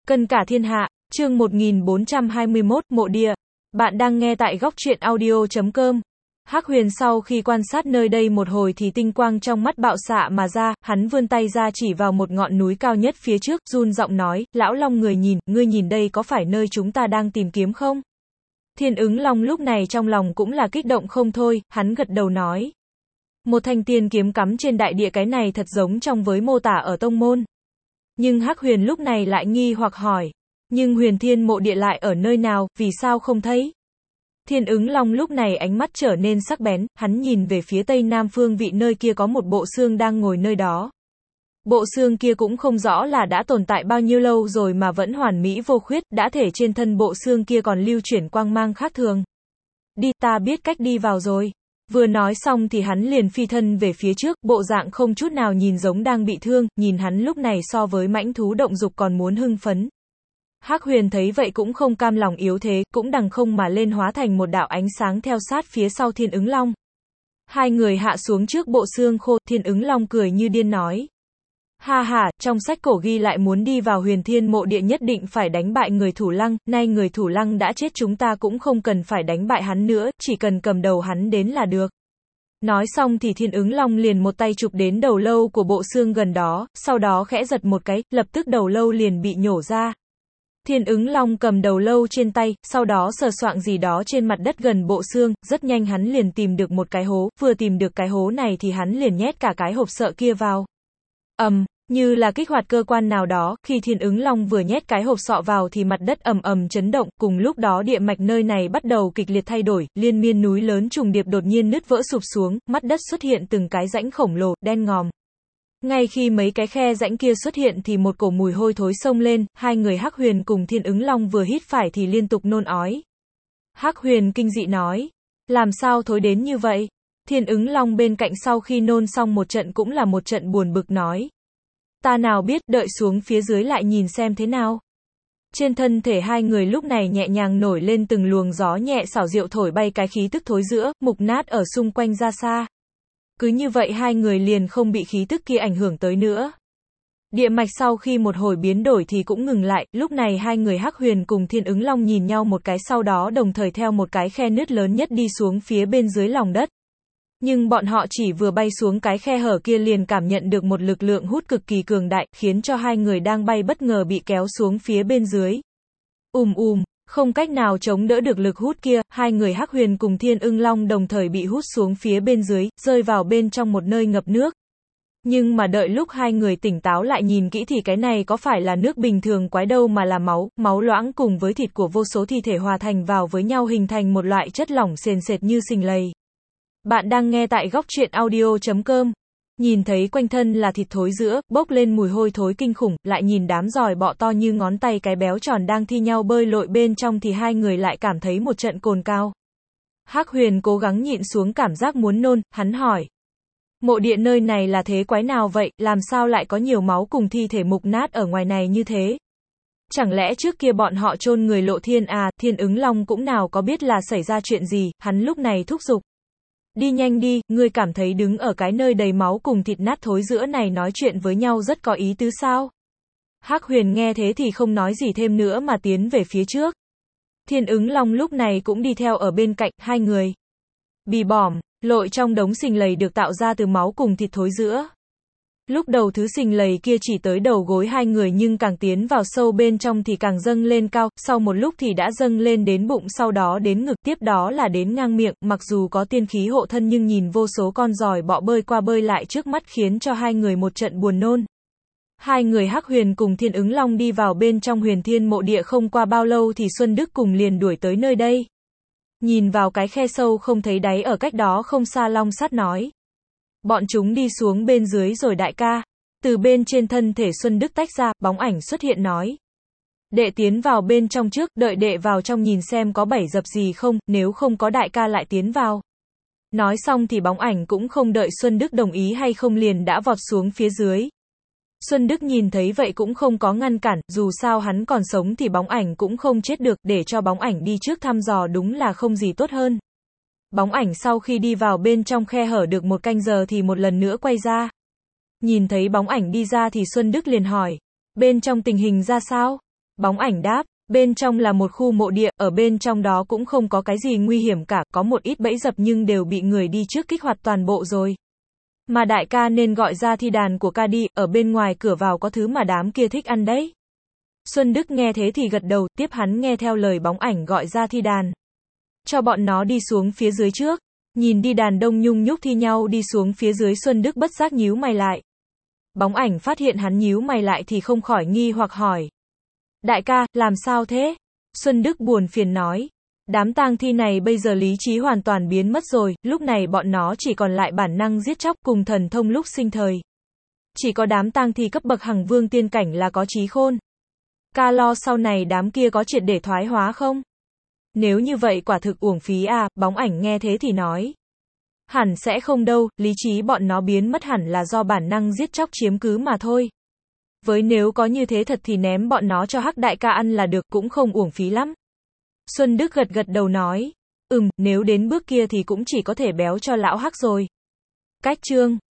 Cân cả thiên hạ, chương 1421, mộ địa. Bạn đang nghe tại góc truyện audio.com. Hắc Huyền sau khi quan sát nơi đây một hồi thì tinh quang trong mắt bạo xạ mà ra, hắn vươn tay ra chỉ vào một ngọn núi cao nhất phía trước, run giọng nói, lão long người nhìn, ngươi nhìn đây có phải nơi chúng ta đang tìm kiếm không? Thiên ứng long lúc này trong lòng cũng là kích động không thôi, hắn gật đầu nói. Một thanh tiên kiếm cắm trên đại địa, cái này thật giống trong với mô tả ở tông môn. Nhưng Hắc Huyền lúc này lại nghi hoặc hỏi, nhưng Huyền Thiên mộ địa lại ở nơi nào, vì sao không thấy? Thiên ứng long lúc này ánh mắt trở nên sắc bén, hắn nhìn về phía tây nam phương vị nơi kia có một bộ xương đang ngồi nơi đó. Bộ xương kia cũng không rõ là đã tồn tại bao nhiêu lâu rồi mà vẫn hoàn mỹ vô khuyết, đã thể trên thân bộ xương kia còn lưu chuyển quang mang khác thường. Đi, ta biết cách đi vào rồi. Vừa nói xong thì hắn liền phi thân về phía trước, bộ dạng không chút nào nhìn giống đang bị thương, nhìn hắn lúc này so với mãnh thú động dục còn muốn hưng phấn. Hắc Huyền thấy vậy cũng không cam lòng yếu thế, cũng đằng không mà lên hóa thành một đạo ánh sáng theo sát phía sau Thiên ứng long. Hai người hạ xuống trước bộ xương khô, Thiên ứng long cười như điên nói. Ha ha, trong sách cổ ghi lại muốn đi vào Huyền Thiên mộ địa nhất định phải đánh bại người Thủ Lăng, nay người Thủ Lăng đã chết chúng ta cũng không cần phải đánh bại hắn nữa, chỉ cần cầm đầu hắn đến là được. Nói xong thì Thiên ứng long liền một tay chụp đến đầu lâu của bộ xương gần đó, sau đó khẽ giật một cái, lập tức đầu lâu liền bị nhổ ra. Thiên ứng long cầm đầu lâu trên tay, sau đó sờ soạng gì đó trên mặt đất gần bộ xương, rất nhanh hắn liền tìm được một cái hố, vừa tìm được cái hố này thì hắn liền nhét cả cái hộp sọ kia vào. Như là kích hoạt cơ quan nào đó, khi Thiên ứng long vừa nhét cái hộp sọ vào thì mặt đất ầm ầm chấn động, cùng lúc đó địa mạch nơi này bắt đầu kịch liệt thay đổi, liên miên núi lớn trùng điệp đột nhiên nứt vỡ sụp xuống, mắt đất xuất hiện từng cái rãnh khổng lồ, đen ngòm. Ngay khi mấy cái khe rãnh kia xuất hiện thì một cổ mùi hôi thối xông lên, hai người Hắc Huyền cùng Thiên ứng long vừa hít phải thì liên tục nôn ói. Hắc Huyền kinh dị nói, làm sao thối đến như vậy? Thiên ứng long bên cạnh sau khi nôn xong một trận cũng là một trận buồn bực nói. Ta nào biết, đợi xuống phía dưới lại nhìn xem thế nào. Trên thân thể hai người lúc này nhẹ nhàng nổi lên từng luồng gió nhẹ xảo diệu thổi bay cái khí tức thối giữa, mục nát ở xung quanh ra xa. Cứ như vậy hai người liền không bị khí tức kia ảnh hưởng tới nữa. Địa mạch sau khi một hồi biến đổi thì cũng ngừng lại, lúc này hai người Hắc Huyền cùng Thiên ứng long nhìn nhau một cái sau đó đồng thời theo một cái khe nứt lớn nhất đi xuống phía bên dưới lòng đất. Nhưng bọn họ chỉ vừa bay xuống cái khe hở kia liền cảm nhận được một lực lượng hút cực kỳ cường đại, khiến cho hai người đang bay bất ngờ bị kéo xuống phía bên dưới. Không cách nào chống đỡ được lực hút kia, hai người Hắc Huyền cùng Thiên ứng long đồng thời bị hút xuống phía bên dưới, rơi vào bên trong một nơi ngập nước. Nhưng mà đợi lúc hai người tỉnh táo lại nhìn kỹ thì cái này có phải là nước bình thường quái đâu mà là máu loãng cùng với thịt của vô số thi thể hòa thành vào với nhau hình thành một loại chất lỏng sền sệt như sình lầy. Bạn đang nghe tại góc truyện audio.com. Nhìn thấy quanh thân là thịt thối rữa, bốc lên mùi hôi thối kinh khủng, lại nhìn đám giòi bọ to như ngón tay cái béo tròn đang thi nhau bơi lội bên trong thì hai người lại cảm thấy một trận cồn cao. Hắc Huyền cố gắng nhịn xuống cảm giác muốn nôn, hắn hỏi. Mộ địa nơi này là thế quái nào vậy, làm sao lại có nhiều máu cùng thi thể mục nát ở ngoài này như thế? Chẳng lẽ trước kia bọn họ chôn người Lộ Thiên à? Thiên ứng long cũng nào có biết là xảy ra chuyện gì, hắn lúc này thúc giục. Đi nhanh đi, ngươi cảm thấy đứng ở cái nơi đầy máu cùng thịt nát thối giữa này nói chuyện với nhau rất có ý tứ sao? Hắc Huyền nghe thế thì không nói gì thêm nữa mà tiến về phía trước. Thiên ứng long lúc này cũng đi theo ở bên cạnh, hai người bì bỏm, lội trong đống sình lầy được tạo ra từ máu cùng thịt thối giữa. Lúc đầu thứ sình lầy kia chỉ tới đầu gối hai người nhưng càng tiến vào sâu bên trong thì càng dâng lên cao, sau một lúc thì đã dâng lên đến bụng sau đó đến ngực tiếp đó là đến ngang miệng, mặc dù có tiên khí hộ thân nhưng nhìn vô số con giòi bọ bơi qua bơi lại trước mắt khiến cho hai người một trận buồn nôn. Hai người Hắc Huyền cùng Thiên ứng long đi vào bên trong Huyền Thiên mộ địa không qua bao lâu thì Xuân Đức cùng liền đuổi tới nơi đây. Nhìn vào cái khe sâu không thấy đáy ở cách đó không xa Long Sắt nói. Bọn chúng đi xuống bên dưới rồi đại ca. Từ bên trên thân thể Xuân Đức tách ra, bóng ảnh xuất hiện nói. Đệ tiến vào bên trong trước, đợi đệ vào trong nhìn xem có bẫy dập gì không, nếu không có đại ca lại tiến vào. Nói xong thì bóng ảnh cũng không đợi Xuân Đức đồng ý hay không liền đã vọt xuống phía dưới. Xuân Đức nhìn thấy vậy cũng không có ngăn cản, dù sao hắn còn sống thì bóng ảnh cũng không chết được, để cho bóng ảnh đi trước thăm dò đúng là không gì tốt hơn. Bóng ảnh sau khi đi vào bên trong khe hở được một canh giờ thì một lần nữa quay ra. Nhìn thấy bóng ảnh đi ra thì Xuân Đức liền hỏi, bên trong tình hình ra sao? Bóng ảnh đáp, bên trong là một khu mộ địa, ở bên trong đó cũng không có cái gì nguy hiểm cả, có một ít bẫy dập nhưng đều bị người đi trước kích hoạt toàn bộ rồi. Mà đại ca nên gọi ra thi đàn của ca đi, ở bên ngoài cửa vào có thứ mà đám kia thích ăn đấy. Xuân Đức nghe thế thì gật đầu, tiếp hắn nghe theo lời bóng ảnh gọi ra thi đàn. Cho bọn nó đi xuống phía dưới trước. Nhìn đi đàn đông nhung nhúc thi nhau đi xuống phía dưới, Xuân Đức bất giác nhíu mày lại. Bóng ảnh phát hiện hắn nhíu mày lại thì không khỏi nghi hoặc hỏi. Đại ca, làm sao thế? Xuân Đức buồn phiền nói. Đám tang thi này bây giờ lý trí hoàn toàn biến mất rồi, lúc này bọn nó chỉ còn lại bản năng giết chóc cùng thần thông lúc sinh thời. Chỉ có đám tang thi cấp bậc hằng vương tiên cảnh là có trí khôn. Ca lo sau này đám kia có triệt để thoái hóa không? Nếu như vậy quả thực uổng phí à, bóng ảnh nghe thế thì nói. Hẳn sẽ không đâu, lý trí bọn nó biến mất hẳn là do bản năng giết chóc chiếm cứ mà thôi. Với nếu có như thế thật thì ném bọn nó cho Hắc đại ca ăn là được, cũng không uổng phí lắm. Xuân Đức gật gật đầu nói. Nếu đến bước kia thì cũng chỉ có thể béo cho lão Hắc rồi. Cách chương